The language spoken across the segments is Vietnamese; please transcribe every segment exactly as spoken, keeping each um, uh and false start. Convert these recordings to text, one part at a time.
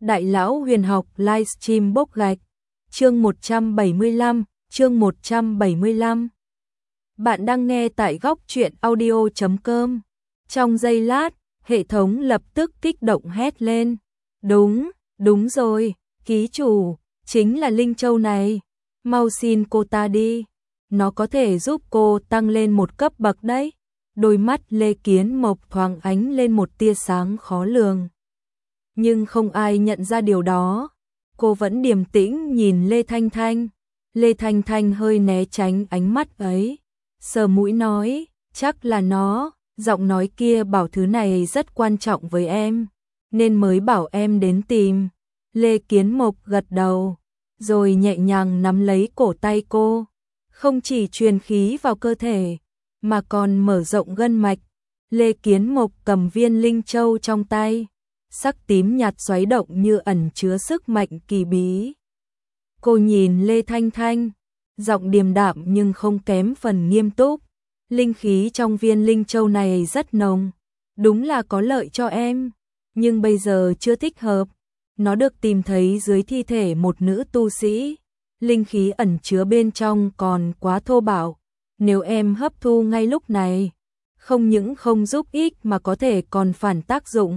Đại lão huyền học livestream bốc gạch. Chương một trăm bảy mươi lăm, chương một trăm bảy mươi lăm. Bạn đang nghe tại góc truyện audio chấm com. Trong giây lát, hệ thống lập tức kích động hét lên. Đúng, đúng rồi, ký chủ, chính là Linh Châu này. Mau xin cô ta đi. Nó có thể giúp cô tăng lên một cấp bậc đấy. Đôi mắt Lê Kiến Mộc thoáng ánh lên một tia sáng khó lường. Nhưng không ai nhận ra điều đó. Cô vẫn điềm tĩnh nhìn Lê Thanh Thanh. Lê Thanh Thanh hơi né tránh ánh mắt ấy. Sờ mũi nói, chắc là nó. Giọng nói kia bảo thứ này rất quan trọng với em, nên mới bảo em đến tìm. Lê Kiến Mộc gật đầu, rồi nhẹ nhàng nắm lấy cổ tay cô. Không chỉ truyền khí vào cơ thể, mà còn mở rộng gân mạch. Lê Kiến Mộc cầm viên linh châu trong tay. Sắc tím nhạt xoáy động như ẩn chứa sức mạnh kỳ bí. Cô nhìn Lê Thanh Thanh, giọng điềm đạm nhưng không kém phần nghiêm túc. Linh khí trong viên linh châu này rất nồng, đúng là có lợi cho em, nhưng bây giờ chưa thích hợp. Nó được tìm thấy dưới thi thể một nữ tu sĩ. Linh khí ẩn chứa bên trong còn quá thô bạo. Nếu em hấp thu ngay lúc này, không những không giúp ích mà có thể còn phản tác dụng,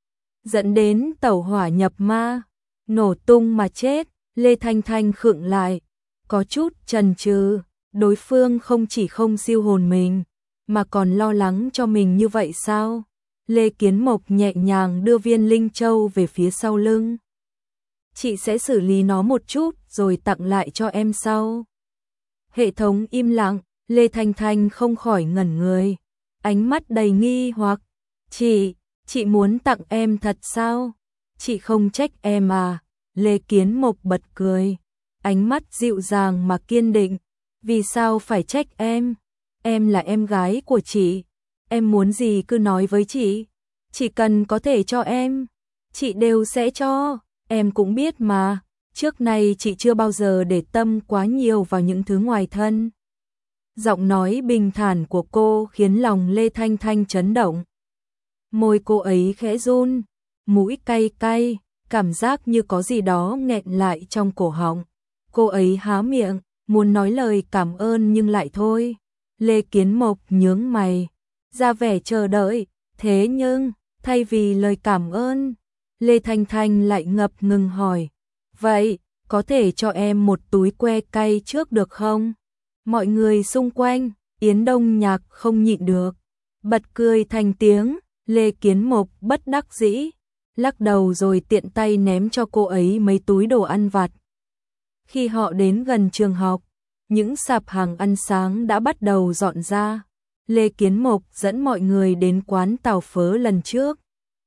dẫn đến tẩu hỏa nhập ma, nổ tung mà chết. Lê Thanh Thanh khựng lại, có chút chần chừ. Đối phương không chỉ không siêu hồn mình, mà còn lo lắng cho mình như vậy sao? Lê Kiến Mộc nhẹ nhàng đưa viên linh châu về phía sau lưng. Chị sẽ xử lý nó một chút rồi tặng lại cho em sau. Hệ thống im lặng, Lê Thanh Thanh không khỏi ngẩn người, ánh mắt đầy nghi hoặc. Chị, chị muốn tặng em thật sao? Chị không trách em à? Lê Kiến Mộc bật cười, ánh mắt dịu dàng mà kiên định. Vì sao phải trách em? Em là em gái của chị. Em muốn gì cứ nói với chị. Chỉ cần có thể cho em, chị đều sẽ cho. Em cũng biết mà, trước nay chị chưa bao giờ để tâm quá nhiều vào những thứ ngoài thân. Giọng nói bình thản của cô khiến lòng Lê Thanh Thanh chấn động. Môi cô ấy khẽ run, mũi cay cay, cảm giác như có gì đó nghẹn lại trong cổ họng. Cô ấy há miệng, muốn nói lời cảm ơn nhưng lại thôi. Lê Kiến Mộc nhướng mày, ra vẻ chờ đợi. Thế nhưng, thay vì lời cảm ơn, Lê Thanh Thanh lại ngập ngừng hỏi. Vậy, có thể cho em một túi que cay trước được không? Mọi người xung quanh, Yến Đông Nhạc không nhịn được, bật cười thành tiếng. Lê Kiến Mộc bất đắc dĩ, lắc đầu rồi tiện tay ném cho cô ấy mấy túi đồ ăn vặt. Khi họ đến gần trường học, những sạp hàng ăn sáng đã bắt đầu dọn ra. Lê Kiến Mộc dẫn mọi người đến quán tàu phớ lần trước.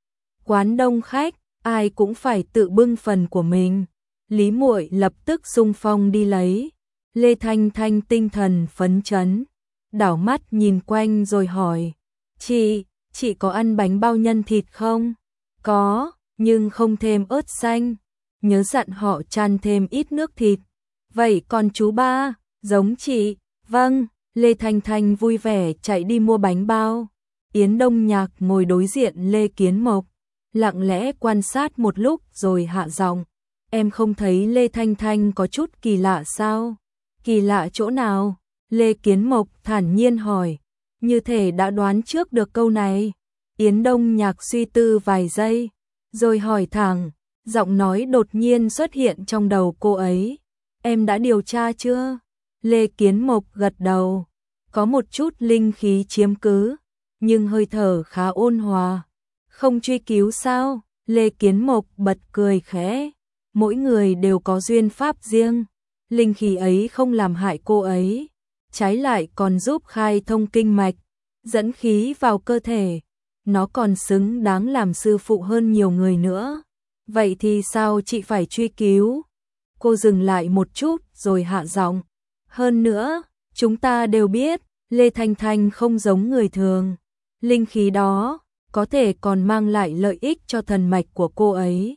Quán đông khách, ai cũng phải tự bưng phần của mình. Lý Muội lập tức xung phong đi lấy. Lê Thanh Thanh tinh thần phấn chấn, đảo mắt nhìn quanh rồi hỏi. Chị, chị có ăn bánh bao nhân thịt không? Có, nhưng không thêm ớt xanh. Nhớ dặn họ chan thêm ít nước thịt. Vậy còn chú ba, giống chị. Vâng, Lê Thanh Thanh vui vẻ chạy đi mua bánh bao. Yến Đông Nhạc ngồi đối diện Lê Kiến Mộc, lặng lẽ quan sát một lúc rồi hạ giọng. Em không thấy Lê Thanh Thanh có chút kỳ lạ sao? Kỳ lạ chỗ nào? Lê Kiến Mộc thản nhiên hỏi, như thể đã đoán trước được câu này. Yến Đông Nhạc suy tư vài giây, rồi hỏi thẳng, giọng nói đột nhiên xuất hiện trong đầu cô ấy. Em đã điều tra chưa? Lê Kiến Mộc gật đầu, có một chút linh khí chiếm cứ, nhưng hơi thở khá ôn hòa. Không truy cứu sao? Lê Kiến Mộc bật cười khẽ, mỗi người đều có duyên pháp riêng. Linh khí ấy không làm hại cô ấy, trái lại còn giúp khai thông kinh mạch, dẫn khí vào cơ thể. Nó còn xứng đáng làm sư phụ hơn nhiều người nữa. Vậy thì sao chị phải truy cứu? Cô dừng lại một chút rồi hạ giọng. Hơn nữa, chúng ta đều biết, Lê Thanh Thanh không giống người thường. Linh khí đó có thể còn mang lại lợi ích cho thần mạch của cô ấy.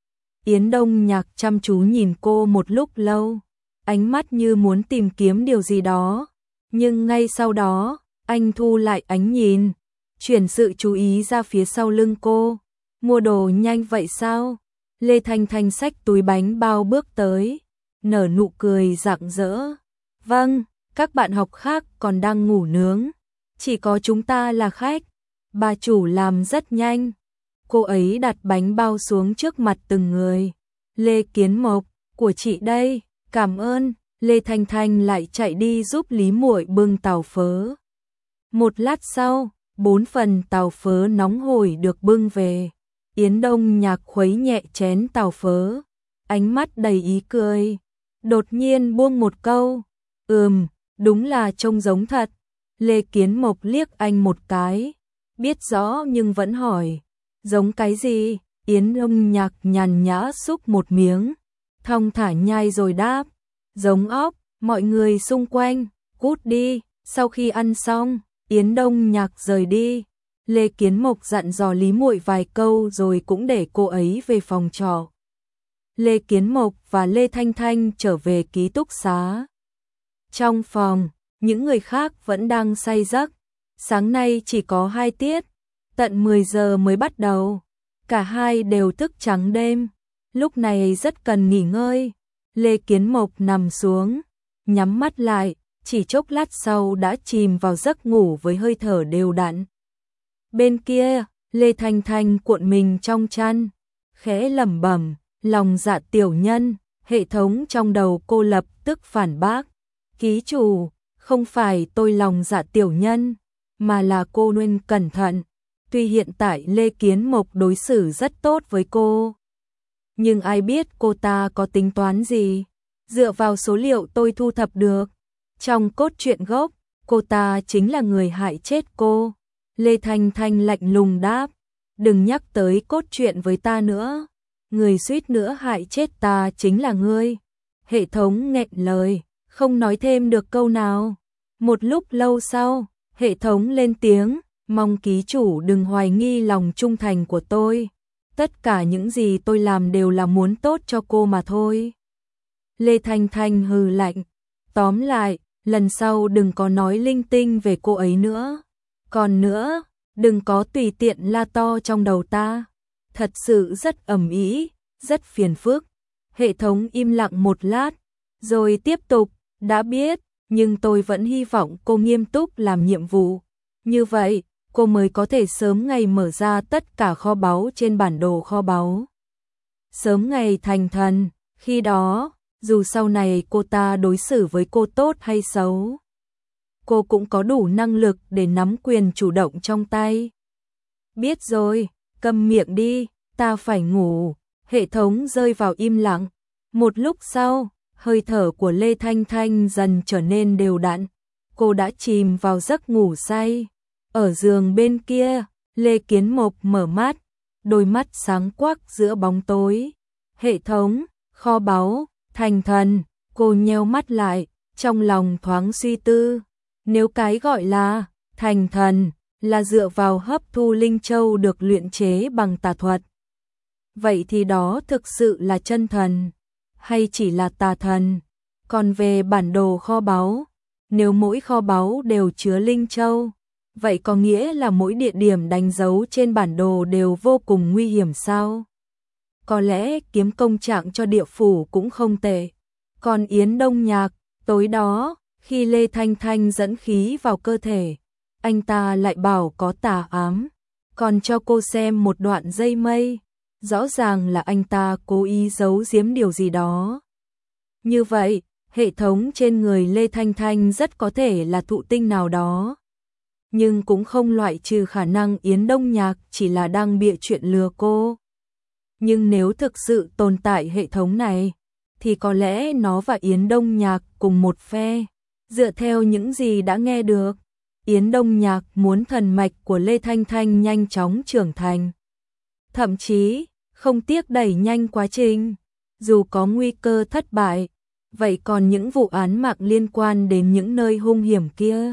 Yến Đông Nhạc chăm chú nhìn cô một lúc lâu, ánh mắt như muốn tìm kiếm điều gì đó. Nhưng ngay sau đó, anh thu lại ánh nhìn, chuyển sự chú ý ra phía sau lưng cô. Mua đồ nhanh vậy sao? Lê Thanh Thanh xách túi bánh bao bước tới, nở nụ cười rạng rỡ. Vâng, các bạn học khác còn đang ngủ nướng, chỉ có chúng ta là khách. Bà chủ làm rất nhanh. Cô ấy đặt bánh bao xuống trước mặt từng người. Lê Kiến Mộc, của chị đây, cảm ơn. Lê Thanh Thanh lại chạy đi giúp Lý Muội bưng tàu phớ. Một lát sau, bốn phần tàu phớ nóng hổi được bưng về. Yến Đông Nhạc khuấy nhẹ chén tàu phớ, ánh mắt đầy ý cười. Đột nhiên buông một câu, ừm, đúng là trông giống thật. Lê Kiến Mộc liếc anh một cái, biết rõ nhưng vẫn hỏi, giống cái gì? Yến Đông Nhạc nhàn nhã xúc một miếng, thong thả nhai rồi đáp, giống óc. Mọi người xung quanh, cút đi. Sau khi ăn xong, Yến Đông Nhạc rời đi. Lê Kiến Mộc dặn dò Lý Muội vài câu rồi cũng để cô ấy về phòng trọ. Lê Kiến Mộc và Lê Thanh Thanh trở về ký túc xá. Trong phòng, những người khác vẫn đang say giấc. Sáng nay chỉ có hai tiết, tận mười giờ mới bắt đầu. Cả hai đều thức trắng đêm, lúc này rất cần nghỉ ngơi. Lê Kiến Mộc nằm xuống, nhắm mắt lại, chỉ chốc lát sau đã chìm vào giấc ngủ với hơi thở đều đặn. Bên kia, Lê Thanh Thanh cuộn mình trong chăn, khẽ lẩm bẩm, lòng dạ tiểu nhân. Hệ thống trong đầu cô lập tức phản bác, ký chủ, không phải tôi lòng dạ tiểu nhân, mà là cô nên cẩn thận. Tuy hiện tại Lê Kiến Mộc đối xử rất tốt với cô, nhưng ai biết cô ta có tính toán gì. Dựa vào số liệu tôi thu thập được, trong cốt truyện gốc, cô ta chính là người hại chết cô. Lê Thanh Thanh lạnh lùng đáp, đừng nhắc tới cốt truyện với ta nữa, người suýt nữa hại chết ta chính là ngươi. Hệ thống nghẹn lời, không nói thêm được câu nào. Một lúc lâu sau, hệ thống lên tiếng, mong ký chủ đừng hoài nghi lòng trung thành của tôi. Tất cả những gì tôi làm đều là muốn tốt cho cô mà thôi. Lê Thanh Thanh hừ lạnh, tóm lại, lần sau đừng có nói linh tinh về cô ấy nữa. Còn nữa, đừng có tùy tiện la to trong đầu ta. Thật sự rất ầm ĩ, rất phiền phức. Hệ thống im lặng một lát, rồi tiếp tục, đã biết, nhưng tôi vẫn hy vọng cô nghiêm túc làm nhiệm vụ. Như vậy, cô mới có thể sớm ngày mở ra tất cả kho báu trên bản đồ kho báu. Sớm ngày thành thần, khi đó, dù sau này cô ta đối xử với cô tốt hay xấu, cô cũng có đủ năng lực để nắm quyền chủ động trong tay. Biết rồi, câm miệng đi, ta phải ngủ. Hệ thống rơi vào im lặng. Một lúc sau, hơi thở của Lê Thanh Thanh dần trở nên đều đặn. Cô đã chìm vào giấc ngủ say. Ở giường bên kia, Lê Kiến Mộc mở mắt, đôi mắt sáng quắc giữa bóng tối. Hệ thống, kho báu, thành thần. Cô nheo mắt lại, trong lòng thoáng suy tư. Nếu cái gọi là thành thần là dựa vào hấp thu linh châu được luyện chế bằng tà thuật, vậy thì đó thực sự là chân thần, hay chỉ là tà thần? Còn về bản đồ kho báu, nếu mỗi kho báu đều chứa linh châu, vậy có nghĩa là mỗi địa điểm đánh dấu trên bản đồ đều vô cùng nguy hiểm sao? Có lẽ kiếm công trạng cho địa phủ cũng không tệ. Còn Yến Đông Nhạc, tối đó, khi Lê Thanh Thanh dẫn khí vào cơ thể, anh ta lại bảo có tà ám, còn cho cô xem một đoạn dây mây. Rõ ràng là anh ta cố ý giấu giếm điều gì đó. Như vậy, hệ thống trên người Lê Thanh Thanh rất có thể là thụ tinh nào đó. Nhưng cũng không loại trừ khả năng Yến Đông Nhạc chỉ là đang bịa chuyện lừa cô. Nhưng nếu thực sự tồn tại hệ thống này, thì có lẽ nó và Yến Đông Nhạc cùng một phe. Dựa theo những gì đã nghe được, Yến Đông Nhạc muốn thần mạch của Lê Thanh Thanh nhanh chóng trưởng thành. Thậm chí, không tiếc đẩy nhanh quá trình, dù có nguy cơ thất bại. Vậy còn những vụ án mạng liên quan đến những nơi hung hiểm kia,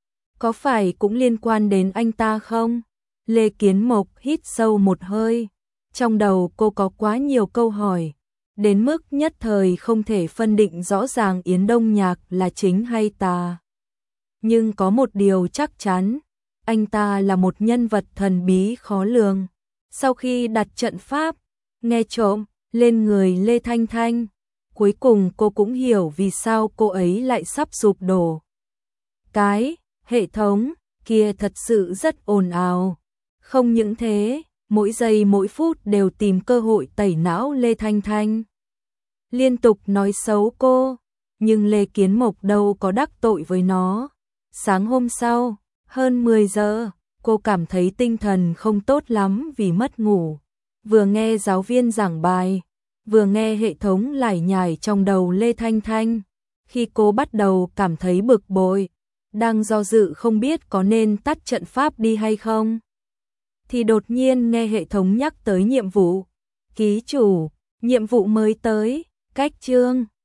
có phải cũng liên quan đến anh ta không? Lê Kiến Mộc hít sâu một hơi, trong đầu cô có quá nhiều câu hỏi, đến mức nhất thời không thể phân định rõ ràng Yến Đông Nhạc là chính hay tà. Nhưng có một điều chắc chắn, anh ta là một nhân vật thần bí khó lường. Sau khi đặt trận pháp, nghe trộm, lên người Lê Thanh Thanh. Cuối cùng cô cũng hiểu vì sao cô ấy lại sắp sụp đổ. Cái hệ thống kia thật sự rất ồn ào. Không những thế, mỗi giây mỗi phút đều tìm cơ hội tẩy não Lê Thanh Thanh. Liên tục nói xấu cô, nhưng Lê Kiến Mộc đâu có đắc tội với nó. Sáng hôm sau, hơn mười giờ, cô cảm thấy tinh thần không tốt lắm vì mất ngủ. Vừa nghe giáo viên giảng bài, vừa nghe hệ thống lải nhải trong đầu Lê Thanh Thanh. Khi cô bắt đầu cảm thấy bực bội, đang do dự không biết có nên tắt trận pháp đi hay không, thì đột nhiên nghe hệ thống nhắc tới nhiệm vụ. Ký chủ, nhiệm vụ mới tới, cách chương